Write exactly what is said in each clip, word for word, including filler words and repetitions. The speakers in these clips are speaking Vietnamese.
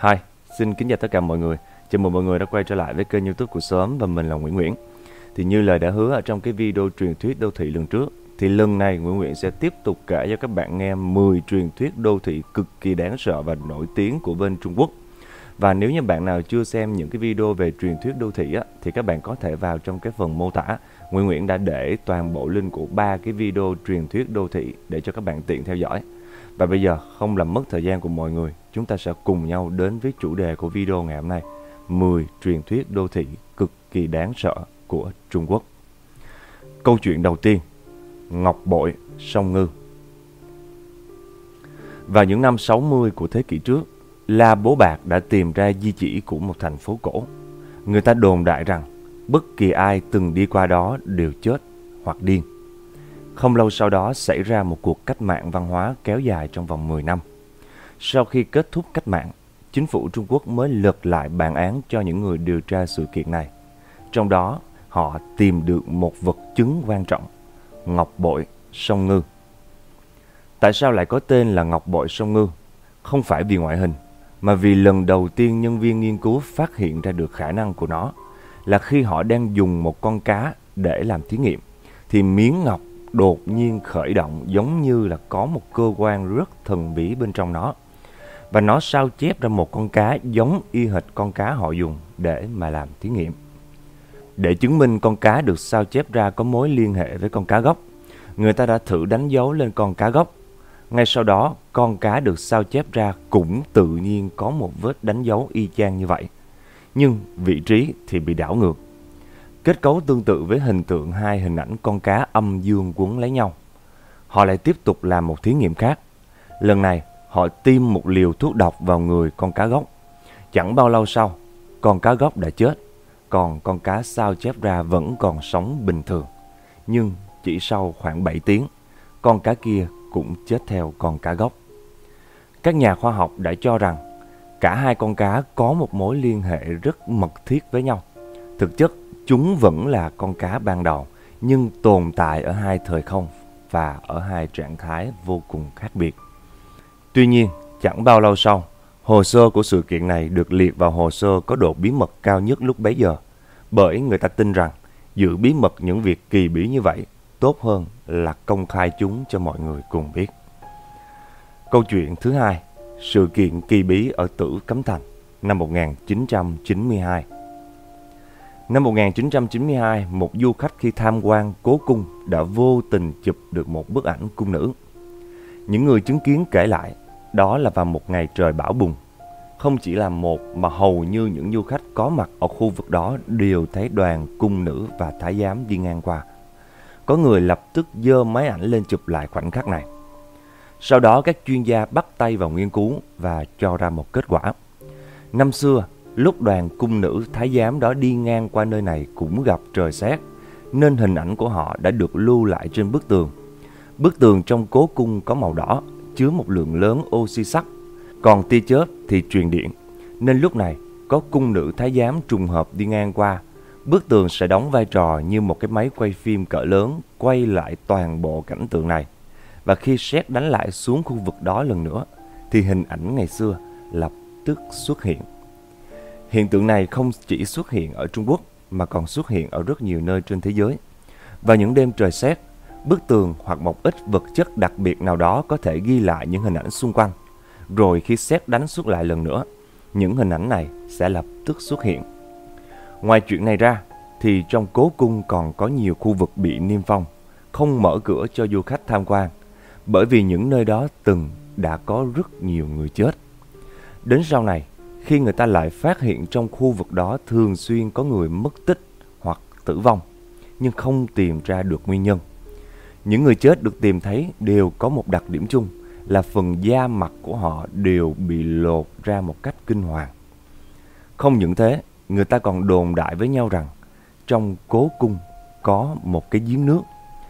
Hi, xin kính chào tất cả mọi người. Chào mừng mọi người đã quay trở lại với kênh YouTube của Xóm và mình là Nguyễn Nguyễn. Thì như lời đã hứa ở trong cái video truyền thuyết đô thị lần trước, thì lần này Nguyễn Nguyễn sẽ tiếp tục kể cho các bạn nghe mười truyền thuyết đô thị cực kỳ đáng sợ và nổi tiếng của bên Trung Quốc. Và nếu như bạn nào chưa xem những cái video về truyền thuyết đô thị á, thì các bạn có thể vào trong cái phần mô tả. Nguyễn Nguyễn đã để toàn bộ link của ba cái video truyền thuyết đô thị để cho các bạn tiện theo dõi. Và bây giờ không làm mất thời gian của mọi người, chúng ta sẽ cùng nhau đến với chủ đề của video ngày hôm nay: mười truyền thuyết đô thị cực kỳ đáng sợ của Trung Quốc. Câu chuyện đầu tiên: Ngọc Bội, Song Ngư. Vào những năm sáu mươi của thế kỷ trước, La Bố Bạc đã tìm ra di chỉ của một thành phố cổ. Người ta đồn đại rằng bất kỳ ai từng đi qua đó đều chết hoặc điên. Không lâu sau đó xảy ra một cuộc cách mạng văn hóa kéo dài trong vòng mười năm. Sau khi kết thúc cách mạng, chính phủ Trung Quốc mới lật lại bản án cho những người điều tra sự kiện này. Trong đó, họ tìm được một vật chứng quan trọng: Ngọc Bội, Song Ngư. Tại sao lại có tên là Ngọc Bội, Song Ngư? Không phải vì ngoại hình, mà vì lần đầu tiên nhân viên nghiên cứu phát hiện ra được khả năng của nó là khi họ đang dùng một con cá để làm thí nghiệm, thì miếng ngọc đột nhiên khởi động giống như là có một cơ quan rất thần bí bên trong nó. Và nó sao chép ra một con cá giống y hệt con cá họ dùng để mà làm thí nghiệm. Để chứng minh con cá được sao chép ra có mối liên hệ với con cá gốc, người ta đã thử đánh dấu lên con cá gốc. Ngay sau đó, con cá được sao chép ra cũng tự nhiên có một vết đánh dấu y chang như vậy. Nhưng vị trí thì bị đảo ngược. Kết cấu tương tự với hình tượng hai hình ảnh con cá âm dương quấn lấy nhau. Họ lại tiếp tục làm một thí nghiệm khác. Lần này, họ tiêm một liều thuốc độc vào người con cá gốc. Chẳng bao lâu sau, con cá gốc đã chết, còn con cá sao chép ra vẫn còn sống bình thường. Nhưng chỉ sau khoảng bảy tiếng, con cá kia cũng chết theo con cá gốc. Các nhà khoa học đã cho rằng cả hai con cá có một mối liên hệ rất mật thiết với nhau. Thực chất, chúng vẫn là con cá ban đầu, nhưng tồn tại ở hai thời không và ở hai trạng thái vô cùng khác biệt. Tuy nhiên, chẳng bao lâu sau, hồ sơ của sự kiện này được liệt vào hồ sơ có độ bí mật cao nhất lúc bấy giờ, bởi người ta tin rằng giữ bí mật những việc kỳ bí như vậy tốt hơn là công khai chúng cho mọi người cùng biết. Câu chuyện thứ hai: sự kiện kỳ bí ở Tử Cấm Thành, năm một nghìn chín trăm chín mươi hai. Năm một nghìn chín trăm chín mươi hai, một du khách khi tham quan cố cung đã vô tình chụp được một bức ảnh cung nữ. Những người chứng kiến kể lại, đó là vào một ngày trời bão bùng. Không chỉ là một mà hầu như những du khách có mặt ở khu vực đó đều thấy đoàn cung nữ và thái giám đi ngang qua. Có người lập tức giơ máy ảnh lên chụp lại khoảnh khắc này. Sau đó các chuyên gia bắt tay vào nghiên cứu và cho ra một kết quả. Năm xưa, lúc đoàn cung nữ thái giám đó đi ngang qua nơi này cũng gặp trời sét, nên hình ảnh của họ đã được lưu lại trên bức tường. Bức tường trong cố cung có màu đỏ, chứa một lượng lớn oxy sắt, còn tia chớp thì truyền điện. Nên lúc này, có cung nữ thái giám trùng hợp đi ngang qua, bức tường sẽ đóng vai trò như một cái máy quay phim cỡ lớn quay lại toàn bộ cảnh tượng này. Và khi sét đánh lại xuống khu vực đó lần nữa, thì hình ảnh ngày xưa lập tức xuất hiện. Hiện tượng này không chỉ xuất hiện ở Trung Quốc mà còn xuất hiện ở rất nhiều nơi trên thế giới. Vào những đêm trời sét, bức tường hoặc một ít vật chất đặc biệt nào đó có thể ghi lại những hình ảnh xung quanh. Rồi khi sét đánh xuất lại lần nữa, những hình ảnh này sẽ lập tức xuất hiện. Ngoài chuyện này ra, thì trong cố cung còn có nhiều khu vực bị niêm phong, không mở cửa cho du khách tham quan, bởi vì những nơi đó từng đã có rất nhiều người chết. Đến sau này, khi người ta lại phát hiện trong khu vực đó thường xuyên có người mất tích hoặc tử vong, nhưng không tìm ra được nguyên nhân. Những người chết được tìm thấy đều có một đặc điểm chung là phần da mặt của họ đều bị lột ra một cách kinh hoàng. Không những thế, người ta còn đồn đại với nhau rằng trong cố cung có một cái giếng nước.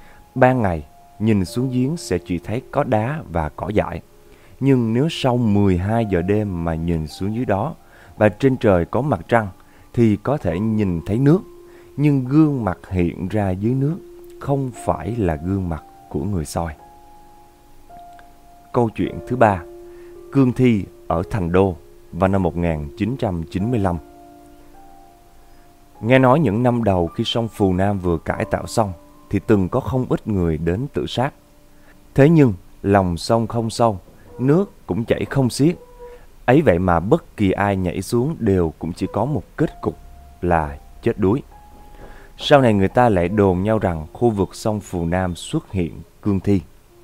Ban ngày, nhìn xuống giếng sẽ chỉ thấy có đá và cỏ dại. Nhưng nếu sau mười hai giờ đêm mà nhìn xuống dưới đó và trên trời có mặt trăng thì có thể nhìn thấy nước. Nhưng gương mặt hiện ra dưới nước không phải là gương mặt của người soi. Câu chuyện thứ ba: Cương thi ở Thành Đô, vào năm một nghìn chín trăm chín mươi lăm. Nghe nói những năm đầu khi sông Phù Nam vừa cải tạo xong thì từng có không ít người đến tự sát. Thế nhưng lòng sông không sâu, nước cũng chảy không xiết. Ấy vậy mà bất kỳ ai nhảy xuống đều cũng chỉ có một kết cục là chết đuối. Sau này người ta lại đồn nhau rằng khu vực sông Phù Nam xuất hiện cương thi.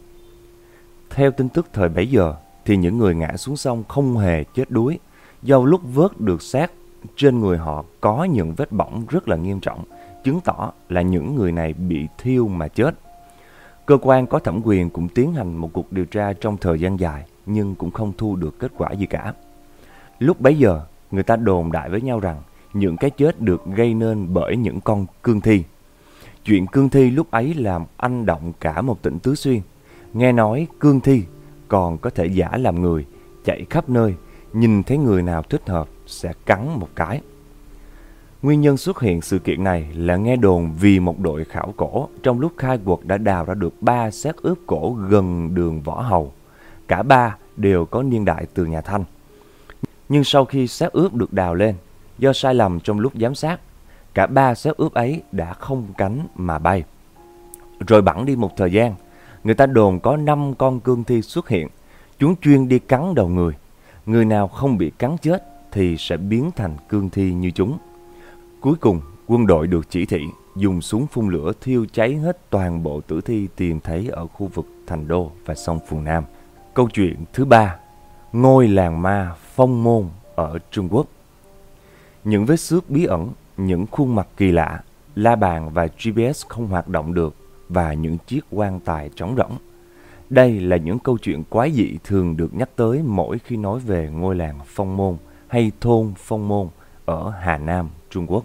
Theo tin tức thời bấy giờ thì những người ngã xuống sông không hề chết đuối, do lúc vớt được xác trên người họ có những vết bỏng rất là nghiêm trọng, chứng tỏ là những người này bị thiêu mà chết. Cơ quan có thẩm quyền cũng tiến hành một cuộc điều tra trong thời gian dài nhưng cũng không thu được kết quả gì cả. Lúc bấy giờ, người ta đồn đại với nhau rằng những cái chết được gây nên bởi những con cương thi. Chuyện cương thi lúc ấy làm anh động cả một tỉnh Tứ Xuyên. Nghe nói cương thi còn có thể giả làm người, chạy khắp nơi, nhìn thấy người nào thích hợp sẽ cắn một cái. Nguyên nhân xuất hiện sự kiện này là nghe đồn vì một đội khảo cổ trong lúc khai quật đã đào ra được ba xác ướp cổ gần đường Võ Hầu. Cả ba đều có niên đại từ nhà Thanh. Nhưng sau khi xác ướp được đào lên, do sai lầm trong lúc giám sát, cả ba xác ướp ấy đã không cánh mà bay. Rồi bẵng đi một thời gian, người ta đồn có năm con cương thi xuất hiện. Chúng chuyên đi cắn đầu người. Người nào không bị cắn chết thì sẽ biến thành cương thi như chúng. Cuối cùng, quân đội được chỉ thị dùng súng phun lửa thiêu cháy hết toàn bộ tử thi tìm thấy ở khu vực Thành Đô và sông Phù Nam. Câu chuyện thứ ba, ngôi làng ma Phong Môn ở Trung Quốc. Những vết xước bí ẩn, những khuôn mặt kỳ lạ, la bàn và giê pê ét không hoạt động được và những chiếc quan tài trống rỗng. Đây là những câu chuyện quái dị thường được nhắc tới mỗi khi nói về ngôi làng Phong Môn hay thôn Phong Môn ở Hà Nam, Trung Quốc.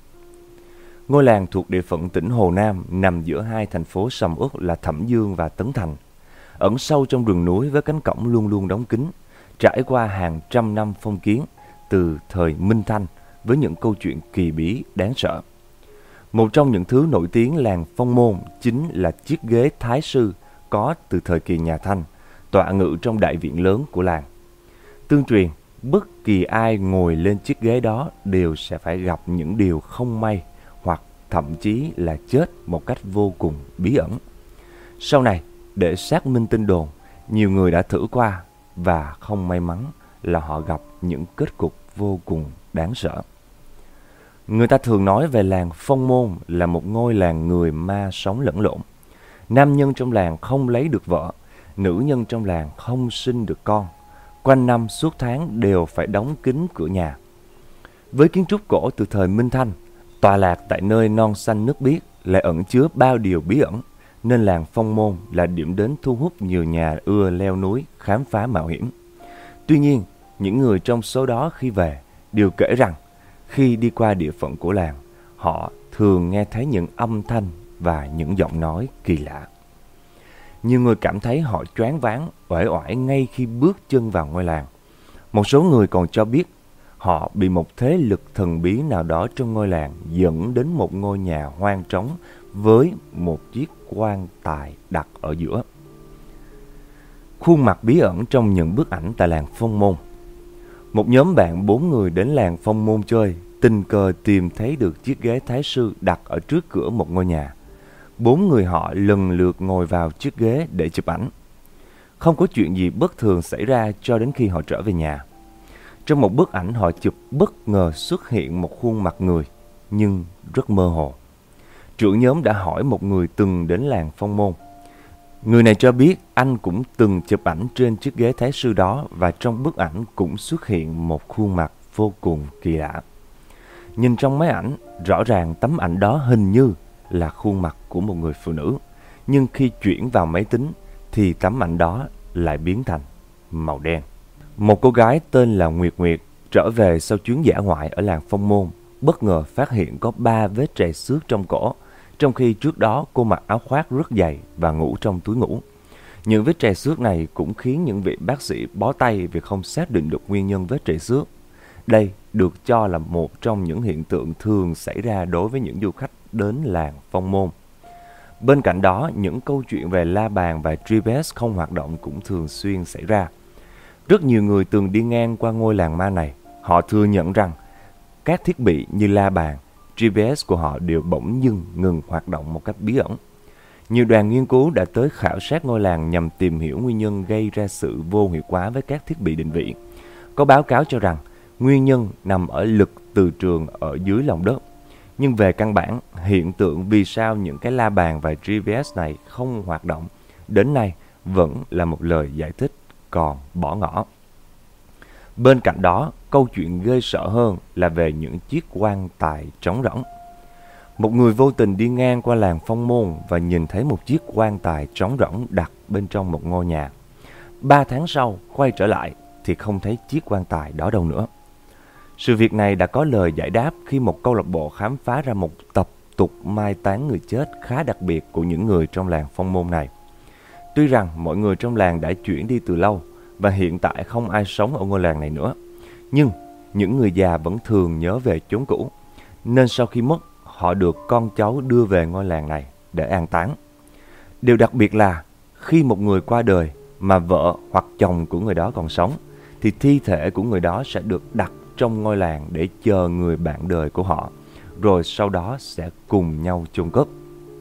Ngôi làng thuộc địa phận tỉnh Hồ Nam nằm giữa hai thành phố sầm uất là Thẩm Dương và Tấn Thành. Ẩn sâu trong rừng núi với cánh cổng luôn luôn đóng kín, trải qua hàng trăm năm phong kiến từ thời Minh Thanh với những câu chuyện kỳ bí đáng sợ. Một trong những thứ nổi tiếng làng Phong Môn chính là chiếc ghế thái sư có từ thời kỳ nhà Thanh, tọa ngự trong đại viện lớn của làng. Tương truyền, bất kỳ ai ngồi lên chiếc ghế đó đều sẽ phải gặp những điều không may hoặc thậm chí là chết một cách vô cùng bí ẩn. Sau này, để xác minh tin đồn, nhiều người đã thử qua và không may mắn là họ gặp những kết cục vô cùng đáng sợ. Người ta thường nói về làng Phong Môn là một ngôi làng người ma sống lẫn lộn. Nam nhân trong làng không lấy được vợ, nữ nhân trong làng không sinh được con. Quanh năm suốt tháng đều phải đóng kín cửa nhà. Với kiến trúc cổ từ thời Minh Thanh, tọa lạc tại nơi non xanh nước biếc lại ẩn chứa bao điều bí ẩn, nên làng Phong Môn là điểm đến thu hút nhiều nhà ưa leo núi, khám phá mạo hiểm. Tuy nhiên, những người trong số đó khi về đều kể rằng khi đi qua địa phận của làng, họ thường nghe thấy những âm thanh và những giọng nói kỳ lạ. Nhiều người cảm thấy họ choáng váng, uể oải ngay khi bước chân vào ngôi làng. Một số người còn cho biết họ bị một thế lực thần bí nào đó trong ngôi làng dẫn đến một ngôi nhà hoang trống với một chiếc quan tài đặt ở giữa. Khuôn mặt bí ẩn trong những bức ảnh tại làng Phong Môn. Một nhóm bạn bốn người đến làng Phong Môn chơi, tình cờ tìm thấy được chiếc ghế thái sư đặt ở trước cửa một ngôi nhà. Bốn người họ lần lượt ngồi vào chiếc ghế để chụp ảnh. Không có chuyện gì bất thường xảy ra cho đến khi họ trở về nhà. Trong một bức ảnh họ chụp bất ngờ xuất hiện một khuôn mặt người, nhưng rất mơ hồ. Trưởng nhóm đã hỏi một người từng đến làng Phong Môn. Người này cho biết anh cũng từng chụp ảnh trên chiếc ghế thái sư đó và trong bức ảnh cũng xuất hiện một khuôn mặt vô cùng kỳ lạ. Nhìn trong máy ảnh, rõ ràng tấm ảnh đó hình như là khuôn mặt của một người phụ nữ. Nhưng khi chuyển vào máy tính thì tấm ảnh đó lại biến thành màu đen. Một cô gái tên là Nguyệt Nguyệt trở về sau chuyến dã ngoại ở làng Phong Môn, bất ngờ phát hiện có ba vết trầy xước trong cổ, trong khi trước đó cô mặc áo khoác rất dày và ngủ trong túi ngủ. Những vết trầy xước này cũng khiến những vị bác sĩ bó tay vì không xác định được nguyên nhân vết trầy xước. Đây được cho là một trong những hiện tượng thường xảy ra đối với những du khách đến làng Phong Môn. Bên cạnh đó, những câu chuyện về la bàn và giê pê ét không hoạt động cũng thường xuyên xảy ra. Rất nhiều người từng đi ngang qua ngôi làng ma này. Họ thừa nhận rằng các thiết bị như la bàn, giê pê ét của họ đều bỗng dưng ngừng hoạt động một cách bí ẩn. Nhiều đoàn nghiên cứu đã tới khảo sát ngôi làng nhằm tìm hiểu nguyên nhân gây ra sự vô hiệu hóa với các thiết bị định vị. Có báo cáo cho rằng nguyên nhân nằm ở lực từ trường ở dưới lòng đất. Nhưng về căn bản, hiện tượng vì sao những cái la bàn và giê pê ét này không hoạt động đến nay vẫn là một lời giải thích còn bỏ ngỏ. Bên cạnh đó, câu chuyện ghê sợ hơn là về những chiếc quan tài trống rỗng. Một người vô tình đi ngang qua làng Phong Môn và nhìn thấy một chiếc quan tài trống rỗng đặt bên trong một ngôi nhà. Ba tháng sau, quay trở lại thì không thấy chiếc quan tài đó đâu nữa. Sự việc này đã có lời giải đáp khi một câu lạc bộ khám phá ra một tập tục mai táng người chết khá đặc biệt của những người trong làng Phong Môn này. Tuy rằng mọi người trong làng đã chuyển đi từ lâu và hiện tại không ai sống ở ngôi làng này nữa, nhưng những người già vẫn thường nhớ về chốn cũ, nên sau khi mất, họ được con cháu đưa về ngôi làng này để an táng. Điều đặc biệt là khi một người qua đời mà vợ hoặc chồng của người đó còn sống, thì thi thể của người đó sẽ được đặt trong ngôi làng để chờ người bạn đời của họ, rồi sau đó sẽ cùng nhau chôn cất.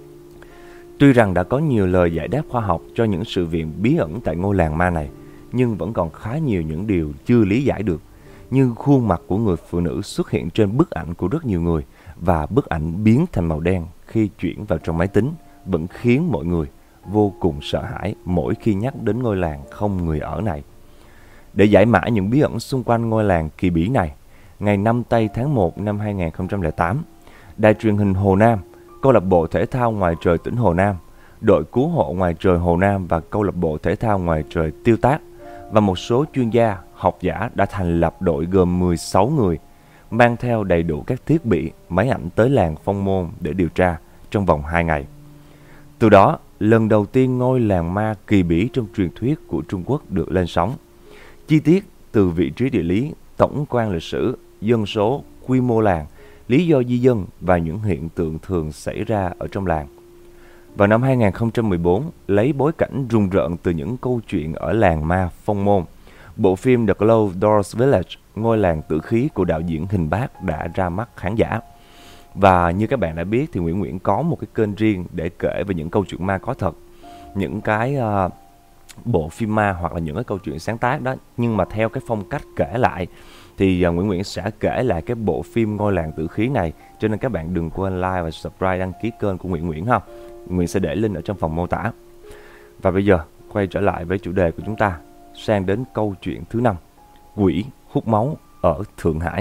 Tuy rằng đã có nhiều lời giải đáp khoa học cho những sự việc bí ẩn tại ngôi làng ma này, nhưng vẫn còn khá nhiều những điều chưa lý giải được. Như khuôn mặt của người phụ nữ xuất hiện trên bức ảnh của rất nhiều người và bức ảnh biến thành màu đen khi chuyển vào trong máy tính vẫn khiến mọi người vô cùng sợ hãi mỗi khi nhắc đến ngôi làng không người ở này. Để giải mã những bí ẩn xung quanh ngôi làng kỳ bí này, ngày năm tây tháng một năm hai nghìn không trăm lẻ tám, Đài truyền hình Hồ Nam, Câu lạc bộ thể thao ngoài trời tỉnh Hồ Nam, đội cứu hộ ngoài trời Hồ Nam và Câu lạc bộ thể thao ngoài trời Tiêu Tác và một số chuyên gia, học giả đã thành lập đội gồm mười sáu người, mang theo đầy đủ các thiết bị, máy ảnh tới làng Phong Môn để điều tra trong vòng hai ngày. Từ đó, lần đầu tiên ngôi làng ma kỳ bí trong truyền thuyết của Trung Quốc được lên sóng. Chi tiết từ vị trí địa lý, tổng quan lịch sử, dân số, quy mô làng, lý do di dân và những hiện tượng thường xảy ra ở trong làng. Vào năm hai nghìn không trăm mười bốn, lấy bối cảnh rùng rợn từ những câu chuyện ở làng ma Phong Môn, bộ phim The Closed Doors Village, ngôi làng tử khí của đạo diễn Hình Bác đã ra mắt khán giả. Và như các bạn đã biết thì Nguyễn Nguyễn có một cái kênh riêng để kể về những câu chuyện ma có thật, những cái uh, bộ phim ma hoặc là những cái câu chuyện sáng tác đó, nhưng mà theo cái phong cách kể lại thì uh, Nguyễn Nguyễn sẽ kể lại cái bộ phim Ngôi làng tử khí này, cho nên các bạn đừng quên like và subscribe, đăng ký kênh của Nguyễn Nguyễn ha. Nguyễn sẽ để link ở trong phần mô tả. Và bây giờ quay trở lại với chủ đề của chúng ta, sang đến câu chuyện thứ năm, quỷ hút máu ở Thượng Hải.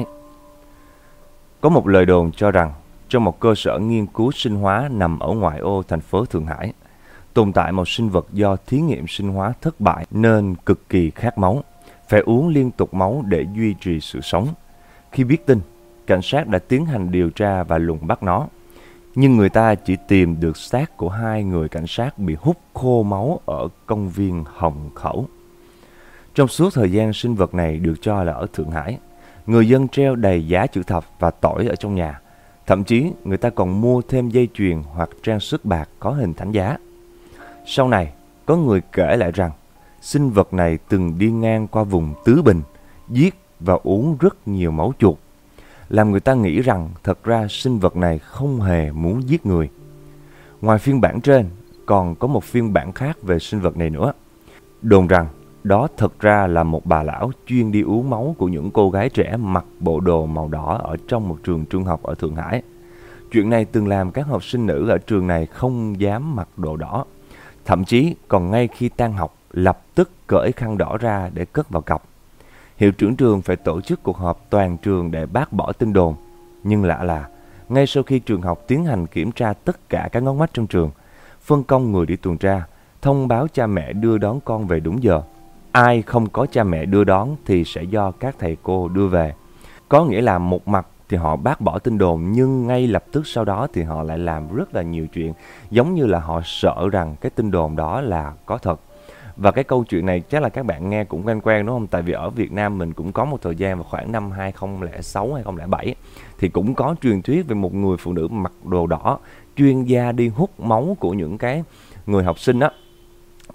Có một lời đồn cho rằng trong một cơ sở nghiên cứu sinh hóa nằm ở ngoại ô thành phố Thượng Hải, tồn tại một sinh vật do thí nghiệm sinh hóa thất bại nên cực kỳ khát máu, phải uống liên tục máu để duy trì sự sống. Khi biết tin, cảnh sát đã tiến hành điều tra và lùng bắt nó. Nhưng người ta chỉ tìm được xác của hai người cảnh sát bị hút khô máu ở công viên Hồng Khẩu. Trong suốt thời gian sinh vật này được cho là ở Thượng Hải, người dân treo đầy giá chữ thập và tỏi ở trong nhà. Thậm chí người ta còn mua thêm dây chuyền hoặc trang sức bạc có hình thánh giá. Sau này, có người kể lại rằng sinh vật này từng đi ngang qua vùng Tứ Bình, giết và uống rất nhiều máu chuột, làm người ta nghĩ rằng thật ra sinh vật này không hề muốn giết người. Ngoài phiên bản trên, còn có một phiên bản khác về sinh vật này nữa. Đồn rằng đó thật ra là một bà lão chuyên đi uống máu của những cô gái trẻ mặc bộ đồ màu đỏ ở trong một trường trung học ở Thượng Hải. Chuyện này từng làm các học sinh nữ ở trường này không dám mặc đồ đỏ. Thậm chí còn ngay khi tan học, lập tức cởi khăn đỏ ra để cất vào cặp. Hiệu trưởng trường phải tổ chức cuộc họp toàn trường để bác bỏ tin đồn. Nhưng lạ là, ngay sau khi trường học tiến hành kiểm tra tất cả các ngóc ngách trong trường, phân công người đi tuần tra, thông báo cha mẹ đưa đón con về đúng giờ. Ai không có cha mẹ đưa đón thì sẽ do các thầy cô đưa về. Có nghĩa là một mặt thì họ bác bỏ tin đồn, nhưng ngay lập tức sau đó thì họ lại làm rất là nhiều chuyện, giống như là họ sợ rằng cái tin đồn đó là có thật. Và cái câu chuyện này chắc là các bạn nghe cũng quen quen đúng không? Tại vì ở Việt Nam mình cũng có một thời gian vào khoảng năm hai nghìn không trăm lẻ sáu hai nghìn không trăm lẻ bảy thì cũng có truyền thuyết về một người phụ nữ mặc đồ đỏ chuyên gia đi hút máu của những cái người học sinh đó.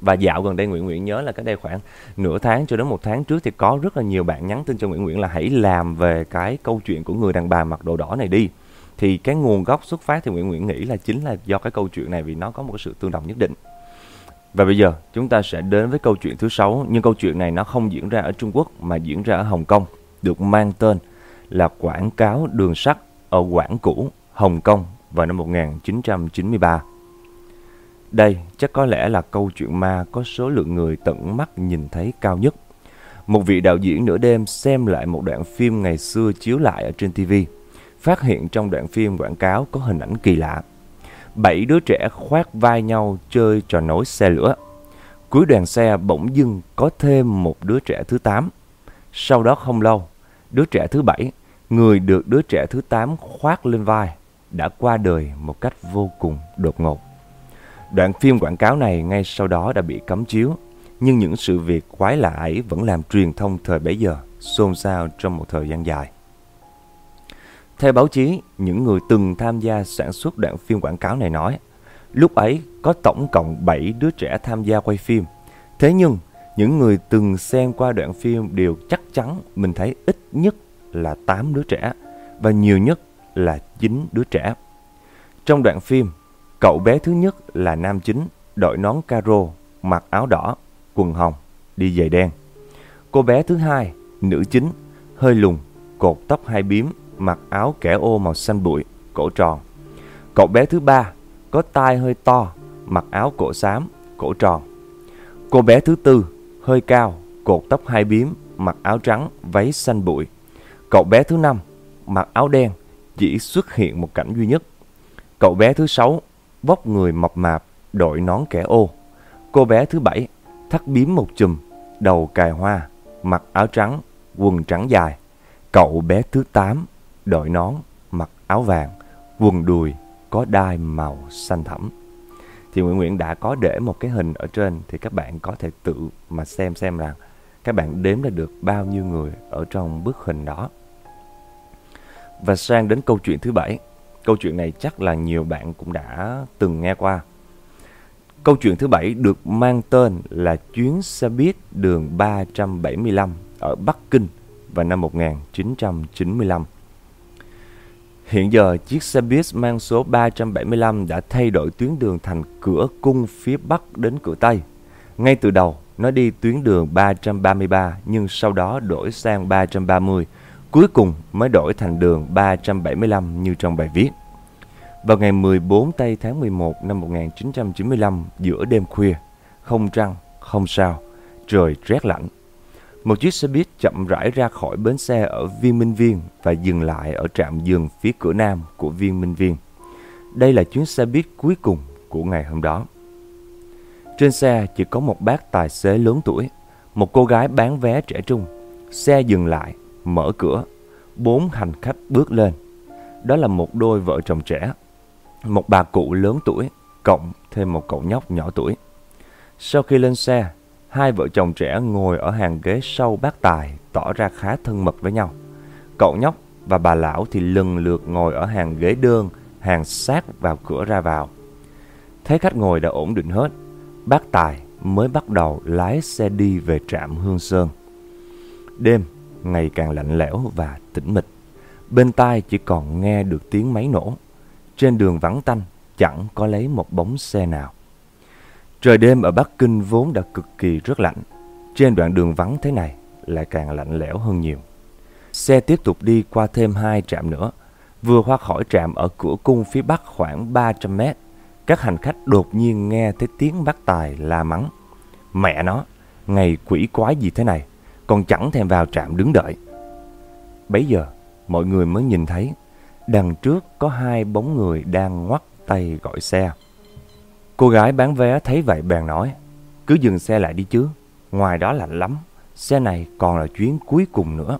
Và dạo gần đây Nguyễn Nguyễn nhớ là cách đây khoảng nửa tháng cho đến một tháng trước thì có rất là nhiều bạn nhắn tin cho Nguyễn Nguyễn là hãy làm về cái câu chuyện của người đàn bà mặc đồ đỏ này đi. Thì cái nguồn gốc xuất phát thì Nguyễn Nguyễn nghĩ là chính là do cái câu chuyện này, vì nó có một sự tương đồng nhất định. Và bây giờ chúng ta sẽ đến với câu chuyện thứ sáu, nhưng câu chuyện này nó không diễn ra ở Trung Quốc mà diễn ra ở Hồng Kông, được mang tên là quảng cáo đường sắt ở Quảng Cũ, Hồng Kông vào năm một nghìn chín trăm chín mươi ba. Đây chắc có lẽ là câu chuyện ma có số lượng người tận mắt nhìn thấy cao nhất. Một vị đạo diễn nửa đêm xem lại một đoạn phim ngày xưa chiếu lại ở trên ti vi, phát hiện trong đoạn phim quảng cáo có hình ảnh kỳ lạ. Bảy đứa trẻ khoác vai nhau chơi trò nối xe lửa. Cuối đoàn xe bỗng dưng có thêm một đứa trẻ thứ tám. Sau đó không lâu, đứa trẻ thứ bảy, người được đứa trẻ thứ tám khoác lên vai, đã qua đời một cách vô cùng đột ngột. Đoạn phim quảng cáo này ngay sau đó đã bị cấm chiếu, nhưng những sự việc quái lạ ấy vẫn làm truyền thông thời bấy giờ xôn xao trong một thời gian dài. Theo báo chí, những người từng tham gia sản xuất đoạn phim quảng cáo này nói, lúc ấy có tổng cộng bảy đứa trẻ tham gia quay phim. Thế nhưng, những người từng xem qua đoạn phim đều chắc chắn mình thấy ít nhất là tám đứa trẻ và nhiều nhất là chín đứa trẻ. Trong đoạn phim, cậu bé thứ nhất là nam chính, đội nón caro, mặc áo đỏ, quần hồng, đi giày đen. Cô bé thứ hai, nữ chính, hơi lùn, cột tóc hai bím, mặc áo kẻ ô màu xanh bụi, cổ tròn. Cậu bé thứ ba, có tai hơi to, mặc áo cổ xám, cổ tròn. Cô bé thứ tư, hơi cao, cột tóc hai bím, mặc áo trắng, váy xanh bụi. Cậu bé thứ năm, mặc áo đen, chỉ xuất hiện một cảnh duy nhất. Cậu bé thứ sáu, vóc người mập mạp, đội nón kẻ ô. Cô bé thứ bảy, thắt bím một chùm, đầu cài hoa, mặc áo trắng, quần trắng dài. Cậu bé thứ tám, đội nón, mặc áo vàng, quần đùi có đai màu xanh thẫm. Thì Nguyễn Nguyễn đã có để một cái hình ở trên, thì các bạn có thể tự mà xem xem rằng các bạn đếm ra được bao nhiêu người ở trong bức hình đó. Và sang đến câu chuyện thứ bảy. Câu chuyện này chắc là nhiều bạn cũng đã từng nghe qua. Câu chuyện thứ bảy được mang tên là chuyến xe buýt đường ba trăm bảy mươi lăm ở Bắc Kinh vào năm một nghìn chín trăm chín mươi lăm. Hiện giờ, chiếc xe buýt mang số ba trăm bảy mươi lăm đã thay đổi tuyến đường thành cửa cung phía Bắc đến cửa Tây. Ngay từ đầu, nó đi tuyến đường ba trăm ba mươi ba, nhưng sau đó đổi sang ba trăm ba mươi, cuối cùng mới đổi thành đường ba trăm bảy mươi lăm như trong bài viết. Vào ngày mười bốn tây tháng mười một năm một nghìn chín trăm chín mươi lăm, giữa đêm khuya, không trăng, không sao, trời rét lạnh, một chiếc xe buýt chậm rãi ra khỏi bến xe ở Viên Minh Viên và dừng lại ở trạm dừng phía cửa nam của Viên Minh Viên. Đây là chuyến xe buýt cuối cùng của ngày hôm đó. Trên xe chỉ có một bác tài xế lớn tuổi, một cô gái bán vé trẻ trung. Xe dừng lại, mở cửa, bốn hành khách bước lên. Đó là một đôi vợ chồng trẻ, một bà cụ lớn tuổi, cộng thêm một cậu nhóc nhỏ tuổi. Sau khi lên xe, hai vợ chồng trẻ ngồi ở hàng ghế sau bác tài, tỏ ra khá thân mật với nhau. Cậu nhóc và bà lão thì lần lượt ngồi ở hàng ghế đơn, hàng sát vào cửa ra vào. Thấy khách ngồi đã ổn định hết, bác tài mới bắt đầu lái xe đi về trạm Hương Sơn. Đêm ngày càng lạnh lẽo và tĩnh mịch. Bên tai chỉ còn nghe được tiếng máy nổ. Trên đường vắng tanh, chẳng có lấy một bóng xe nào. Trời đêm ở Bắc Kinh vốn đã cực kỳ rất lạnh. Trên đoạn đường vắng thế này lại càng lạnh lẽo hơn nhiều. Xe tiếp tục đi qua thêm hai trạm nữa. Vừa qua khỏi trạm ở cửa cung phía Bắc khoảng ba trăm mét, các hành khách đột nhiên nghe thấy tiếng bác tài la mắng. Mẹ nó, ngày quỷ quái gì thế này, còn chẳng thèm vào trạm đứng đợi. Bấy giờ, mọi người mới nhìn thấy đằng trước có hai bóng người đang ngoắt tay gọi xe. Cô gái bán vé thấy vậy bèn nói, cứ dừng xe lại đi chứ, ngoài đó lạnh lắm, xe này còn là chuyến cuối cùng nữa.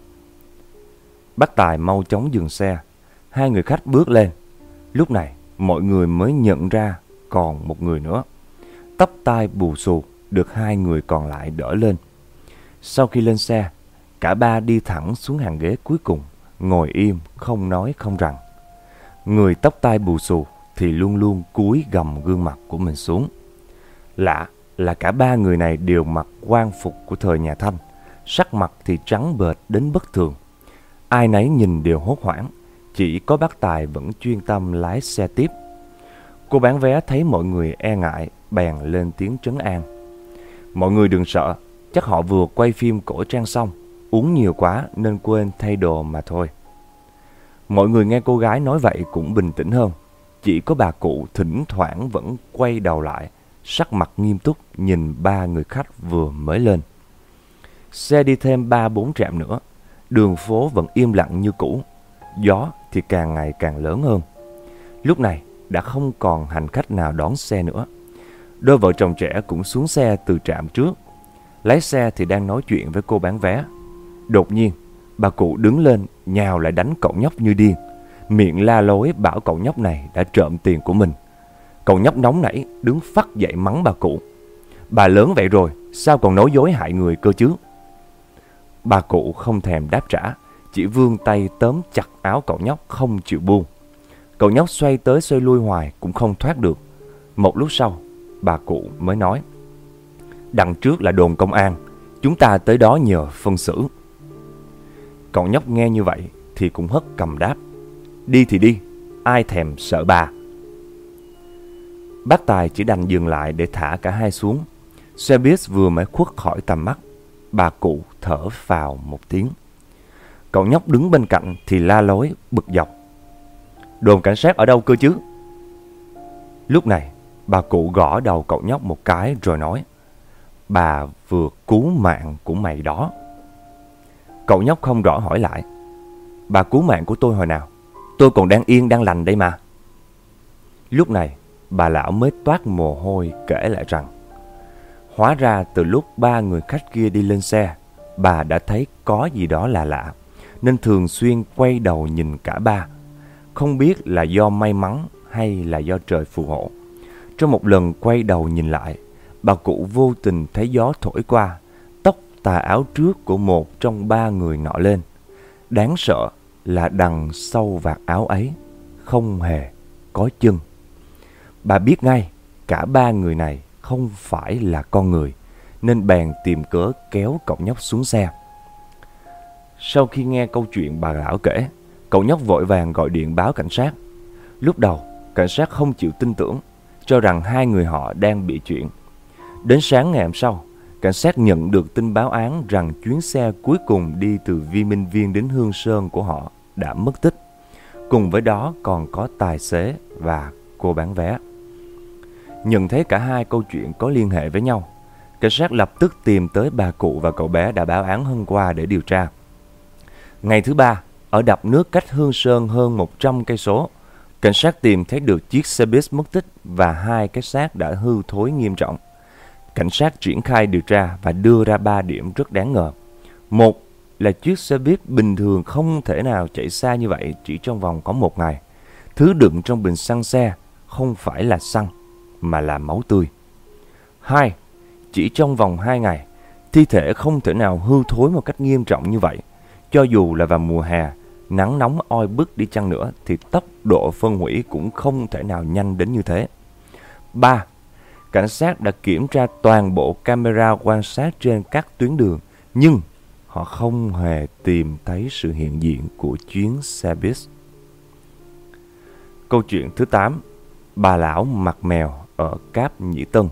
Bác tài mau chóng dừng xe, hai người khách bước lên. Lúc này mọi người mới nhận ra còn một người nữa. Tóc tai bù xù được hai người còn lại đỡ lên. Sau khi lên xe, cả ba đi thẳng xuống hàng ghế cuối cùng, ngồi im không nói không rằng. Người tóc tai bù xù thì luôn luôn cúi gằm gương mặt của mình xuống. Lạ, là cả ba người này đều mặc quan phục của thời nhà Thanh, sắc mặt thì trắng bệch đến bất thường. Ai nấy nhìn đều hốt hoảng, chỉ có bác Tài vẫn chuyên tâm lái xe tiếp. Cô bán vé thấy mọi người e ngại, bèn lên tiếng trấn an. Mọi người đừng sợ, chắc họ vừa quay phim cổ trang xong, uống nhiều quá nên quên thay đồ mà thôi. Mọi người nghe cô gái nói vậy cũng bình tĩnh hơn. Chỉ có bà cụ thỉnh thoảng vẫn quay đầu lại, sắc mặt nghiêm túc nhìn ba người khách vừa mới lên. Xe đi thêm ba bốn trạm nữa, đường phố vẫn im lặng như cũ, gió thì càng ngày càng lớn hơn. Lúc này đã không còn hành khách nào đón xe nữa. Đôi vợ chồng trẻ cũng xuống xe từ trạm trước. Lái xe thì đang nói chuyện với cô bán vé. Đột nhiên bà cụ đứng lên nhào lại đánh cậu nhóc như điên, miệng la lối bảo cậu nhóc này đã trộm tiền của mình. Cậu nhóc nóng nảy đứng phắt dậy mắng bà cụ. Bà lớn vậy rồi, sao còn nói dối hại người cơ chứ? Bà cụ không thèm đáp trả, chỉ vươn tay tóm chặt áo cậu nhóc không chịu buông. Cậu nhóc xoay tới xoay lui hoài cũng không thoát được. Một lúc sau, bà cụ mới nói: Đằng trước là đồn công an, chúng ta tới đó nhờ phân xử. Cậu nhóc nghe như vậy thì cũng hất cầm đáp: Đi thì đi, ai thèm sợ bà. Bác Tài chỉ đành dừng lại để thả cả hai xuống. Xe buýt vừa mới khuất khỏi tầm mắt, bà cụ thở phào một tiếng. Cậu nhóc đứng bên cạnh thì la lối bực dọc: Đồn cảnh sát ở đâu cơ chứ? Lúc này bà cụ gõ đầu cậu nhóc một cái rồi nói: Bà vừa cứu mạng của mày đó. Cậu nhóc không rõ hỏi lại: Bà cứu mạng của tôi hồi nào? Tôi còn đang yên đang lành đây mà. Lúc này bà lão mới toát mồ hôi kể lại rằng hóa ra từ lúc ba người khách kia đi lên xe, bà đã thấy có gì đó là lạ, nên thường xuyên quay đầu nhìn cả ba. Không biết là do may mắn hay là do trời phù hộ. Trong một lần quay đầu nhìn lại, bà cụ vô tình thấy gió thổi qua, tóc tà áo trước của một trong ba người nọ lên. Đáng sợ là đằng sau vạt áo ấy không hề có chân. Bà biết ngay cả ba người này không phải là con người, nên bèn tìm cớ kéo cậu nhóc xuống xe. Sau khi nghe câu chuyện bà lão kể, cậu nhóc vội vàng gọi điện báo cảnh sát. Lúc đầu cảnh sát không chịu tin tưởng, cho rằng hai người họ đang bị chuyện. Đến sáng ngày hôm sau, cảnh sát nhận được tin báo án rằng chuyến xe cuối cùng đi từ Vi Minh Viên đến Hương Sơn của họ đã mất tích. Cùng với đó còn có tài xế và cô bán vé. Nhận thấy cả hai câu chuyện có liên hệ với nhau, cảnh sát lập tức tìm tới bà cụ và cậu bé đã báo án hôm qua để điều tra. Ngày thứ ba, ở đập nước cách Hương Sơn hơn một trăm cây số, cảnh sát tìm thấy được chiếc xe buýt mất tích và hai cái xác đã hư thối nghiêm trọng. Cảnh sát triển khai điều tra và đưa ra ba điểm rất đáng ngờ. Một là chiếc xe buýt bình thường không thể nào chạy xa như vậy chỉ trong vòng có một ngày. Thứ đựng trong bình xăng xe không phải là xăng mà là máu tươi. Hai, chỉ trong vòng hai ngày, thi thể không thể nào hư thối một cách nghiêm trọng như vậy. Cho dù là vào mùa hè, nắng nóng oi bức đi chăng nữa thì tốc độ phân hủy cũng không thể nào nhanh đến như thế. Ba, cảnh sát đã kiểm tra toàn bộ camera quan sát trên các tuyến đường, nhưng họ không hề tìm thấy sự hiện diện của chuyến xe buýt. Câu chuyện thứ tám, bà lão mặt mèo ở Cáp Nhĩ Tân.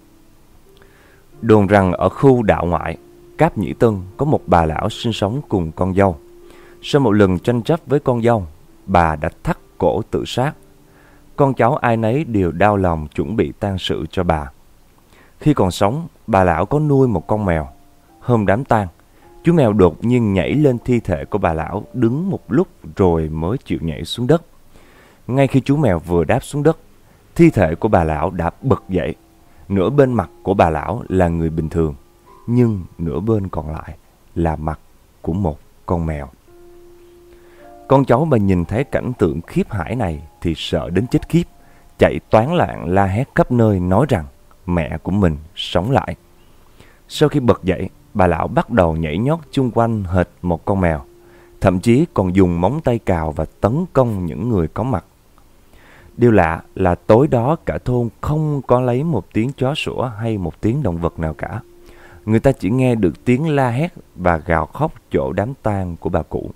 Đồn rằng ở khu đạo ngoại Cáp Nhĩ Tân có một bà lão sinh sống cùng con dâu. Sau một lần tranh chấp với con dâu, bà đã thắt cổ tự sát. Con cháu ai nấy đều đau lòng chuẩn bị tang sự cho bà. Khi còn sống, bà lão có nuôi một con mèo. Hôm đám tang, chú mèo đột nhiên nhảy lên thi thể của bà lão, đứng một lúc rồi mới chịu nhảy xuống đất. Ngay khi chú mèo vừa đáp xuống đất, thi thể của bà lão đã bật dậy. Nửa bên mặt của bà lão là người bình thường, nhưng nửa bên còn lại là mặt của một con mèo. Con cháu bà nhìn thấy cảnh tượng khiếp hãi này thì sợ đến chết khiếp, chạy toán loạn la hét khắp nơi nói rằng mẹ của mình sống lại. Sau khi bật dậy, bà lão bắt đầu nhảy nhót chung quanh hệt một con mèo, thậm chí còn dùng móng tay cào và tấn công những người có mặt. Điều lạ là tối đó cả thôn không có lấy một tiếng chó sủa hay một tiếng động vật nào cả. Người ta chỉ nghe được tiếng la hét và gào khóc chỗ đám tang của bà cụ.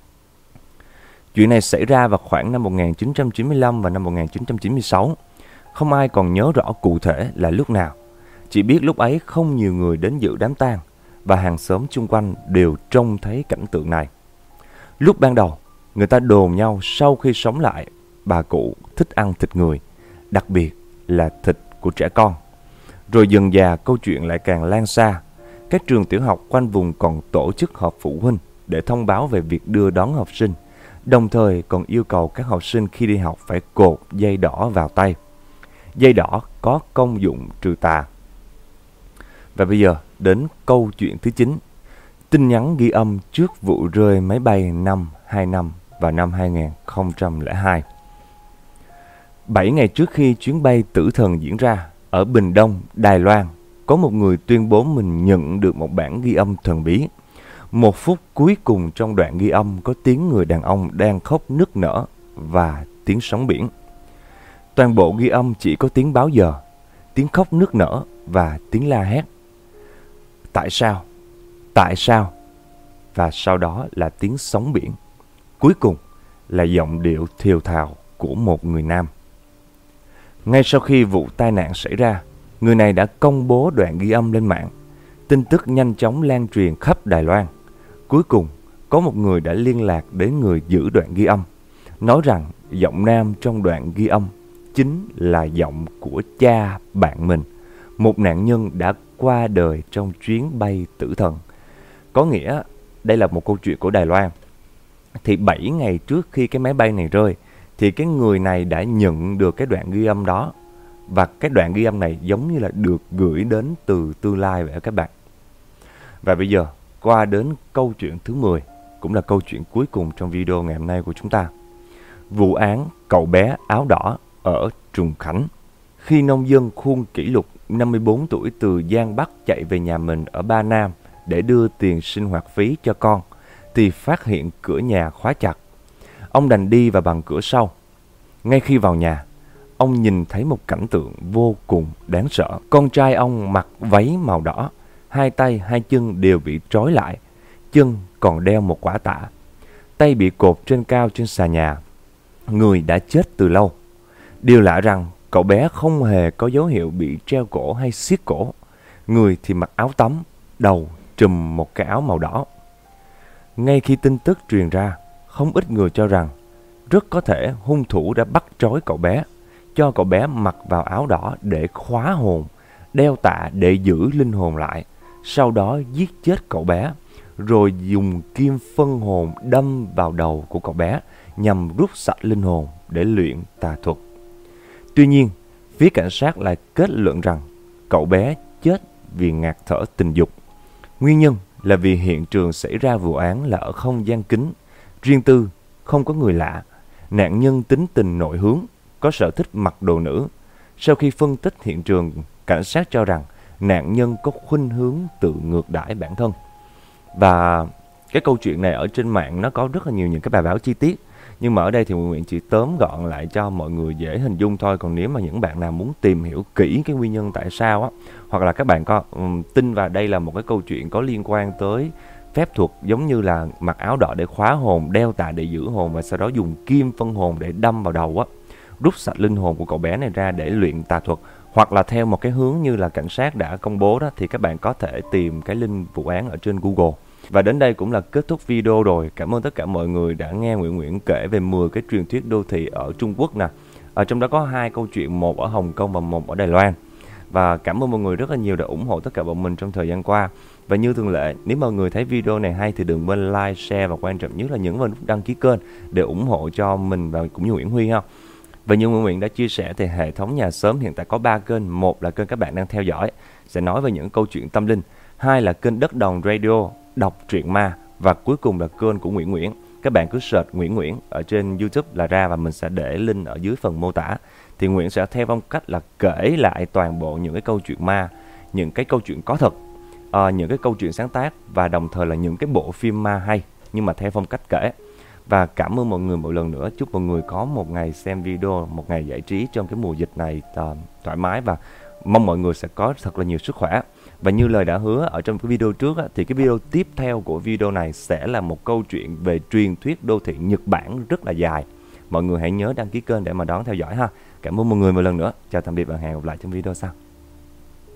Chuyện này xảy ra vào khoảng năm một nghìn chín trăm chín mươi lăm và năm một nghìn chín trăm chín mươi sáu. Không ai còn nhớ rõ cụ thể là lúc nào. Chỉ biết lúc ấy không nhiều người đến dự đám tang và hàng xóm chung quanh đều trông thấy cảnh tượng này. Lúc ban đầu, người ta đồn nhau sau khi sống lại, bà cụ thích ăn thịt người, đặc biệt là thịt của trẻ con. Rồi dần dà câu chuyện lại càng lan xa. Các trường tiểu học quanh vùng còn tổ chức họp phụ huynh để thông báo về việc đưa đón học sinh, đồng thời còn yêu cầu các học sinh khi đi học phải cột dây đỏ vào tay. Dây đỏ có công dụng trừ tà. Và bây giờ đến câu chuyện thứ chín. Tin nhắn ghi âm trước vụ rơi máy bay năm hai năm vào năm hai nghìn không trăm lẻ hai. Bảy ngày trước khi chuyến bay tử thần diễn ra, ở Bình Đông, Đài Loan, có một người tuyên bố mình nhận được một bản ghi âm thần bí. Một phút cuối cùng trong đoạn ghi âm có tiếng người đàn ông đang khóc nức nở và tiếng sóng biển. Toàn bộ ghi âm chỉ có tiếng báo giờ, tiếng khóc nức nở và tiếng la hét. Tại sao? Tại sao? Và sau đó là tiếng sóng biển. Cuối cùng là giọng điệu thều thào của một người nam. Ngay sau khi vụ tai nạn xảy ra, người này đã công bố đoạn ghi âm lên mạng. Tin tức nhanh chóng lan truyền khắp Đài Loan. Cuối cùng, có một người đã liên lạc đến người giữ đoạn ghi âm, nói rằng giọng nam trong đoạn ghi âm chính là giọng của cha bạn mình, một nạn nhân đã qua đời trong chuyến bay tử thần. Có nghĩa, đây là một câu chuyện của Đài Loan. Thì bảy ngày trước khi cái máy bay này rơi, thì cái người này đã nhận được cái đoạn ghi âm đó. Và cái đoạn ghi âm này giống như là được gửi đến từ tương lai vậy các bạn. Và bây giờ, qua đến câu chuyện thứ mười, cũng là câu chuyện cuối cùng trong video ngày hôm nay của chúng ta. Vụ án cậu bé áo đỏ ở Trùng Khánh. Khi nông dân Khuôn Kỷ Lục, năm mươi bốn tuổi, từ Giang Bắc chạy về nhà mình ở Ba Nam để đưa tiền sinh hoạt phí cho con, thì phát hiện cửa nhà khóa chặt. Ông đành đi vào bằng cửa sau. Ngay khi vào nhà, ông nhìn thấy một cảnh tượng vô cùng đáng sợ. Con trai ông mặc váy màu đỏ, hai tay hai chân đều bị trói lại, chân còn đeo một quả tạ, tay bị cột trên cao trên xà nhà. Người đã chết từ lâu. Điều lạ rằng cậu bé không hề có dấu hiệu bị treo cổ hay siết cổ. Người thì mặc áo tắm, đầu trùm một cái áo màu đỏ. Ngay khi tin tức truyền ra, không ít người cho rằng rất có thể hung thủ đã bắt trói cậu bé, cho cậu bé mặc vào áo đỏ để khóa hồn, đeo tạ để giữ linh hồn lại, sau đó giết chết cậu bé, rồi dùng kim phân hồn đâm vào đầu của cậu bé nhằm rút sạch linh hồn để luyện tà thuật. Tuy nhiên, phía cảnh sát lại kết luận rằng cậu bé chết vì ngạt thở tình dục. Nguyên nhân là vì hiện trường xảy ra vụ án là ở không gian kín, riêng tư, không có người lạ. Nạn nhân tính tình nội hướng, có sở thích mặc đồ nữ. Sau khi phân tích hiện trường, cảnh sát cho rằng nạn nhân có khuynh hướng tự ngược đãi bản thân. Và cái câu chuyện này ở trên mạng nó có rất là nhiều những cái bài báo chi tiết. Nhưng mà ở đây thì Nguyễn chỉ tóm gọn lại cho mọi người dễ hình dung thôi. Còn nếu mà những bạn nào muốn tìm hiểu kỹ cái nguyên nhân tại sao á, hoặc là các bạn có um, tin vào đây là một cái câu chuyện có liên quan tới phép thuật, giống như là mặc áo đỏ để khóa hồn, đeo tạ để giữ hồn, và sau đó dùng kim phân hồn để đâm vào đầu á, rút sạch linh hồn của cậu bé này ra để luyện tà thuật, hoặc là theo một cái hướng như là cảnh sát đã công bố đó, thì các bạn có thể tìm cái link vụ án ở trên Google. Và đến đây cũng là kết thúc video rồi. Cảm ơn tất cả mọi người đã nghe Nguyễn Nguyễn kể về mười cái truyền thuyết đô thị ở Trung Quốc nè. Ở trong đó có hai câu chuyện, một ở Hồng Kông và một ở Đài Loan. Và cảm ơn mọi người rất là nhiều đã ủng hộ tất cả bọn mình trong thời gian qua. Và như thường lệ, nếu mọi người thấy video này hay thì đừng quên like, share và quan trọng nhất là nhấn vào nút đăng ký kênh để ủng hộ cho mình và cũng như Nguyễn Huy ha. Và như Nguyễn Nguyễn đã chia sẻ thì hệ thống nhà sớm hiện tại có ba kênh. Một là kênh các bạn đang theo dõi, sẽ nói về những câu chuyện tâm linh. Hai là kênh Đất Đồng Radio, đọc truyện ma. Và cuối cùng là kênh của Nguyễn Nguyễn. Các bạn cứ search Nguyễn Nguyễn ở trên YouTube là ra, và mình sẽ để link ở dưới phần mô tả. Thì Nguyễn sẽ theo phong cách là kể lại toàn bộ những cái câu chuyện ma, những cái câu chuyện có thật, à, những cái câu chuyện sáng tác, và đồng thời là những cái bộ phim ma hay nhưng mà theo phong cách kể. Và cảm ơn mọi người một lần nữa. Chúc mọi người có một ngày xem video, một ngày giải trí trong cái mùa dịch này uh, thoải mái, và mong mọi người sẽ có thật là nhiều sức khỏe. Và như lời đã hứa ở trong cái video trước á, thì cái video tiếp theo của video này sẽ là một câu chuyện về truyền thuyết đô thị Nhật Bản rất là dài. Mọi người hãy nhớ đăng ký kênh để mà đón theo dõi ha. Cảm ơn mọi người một lần nữa. Chào tạm biệt và hẹn gặp lại trong video sau.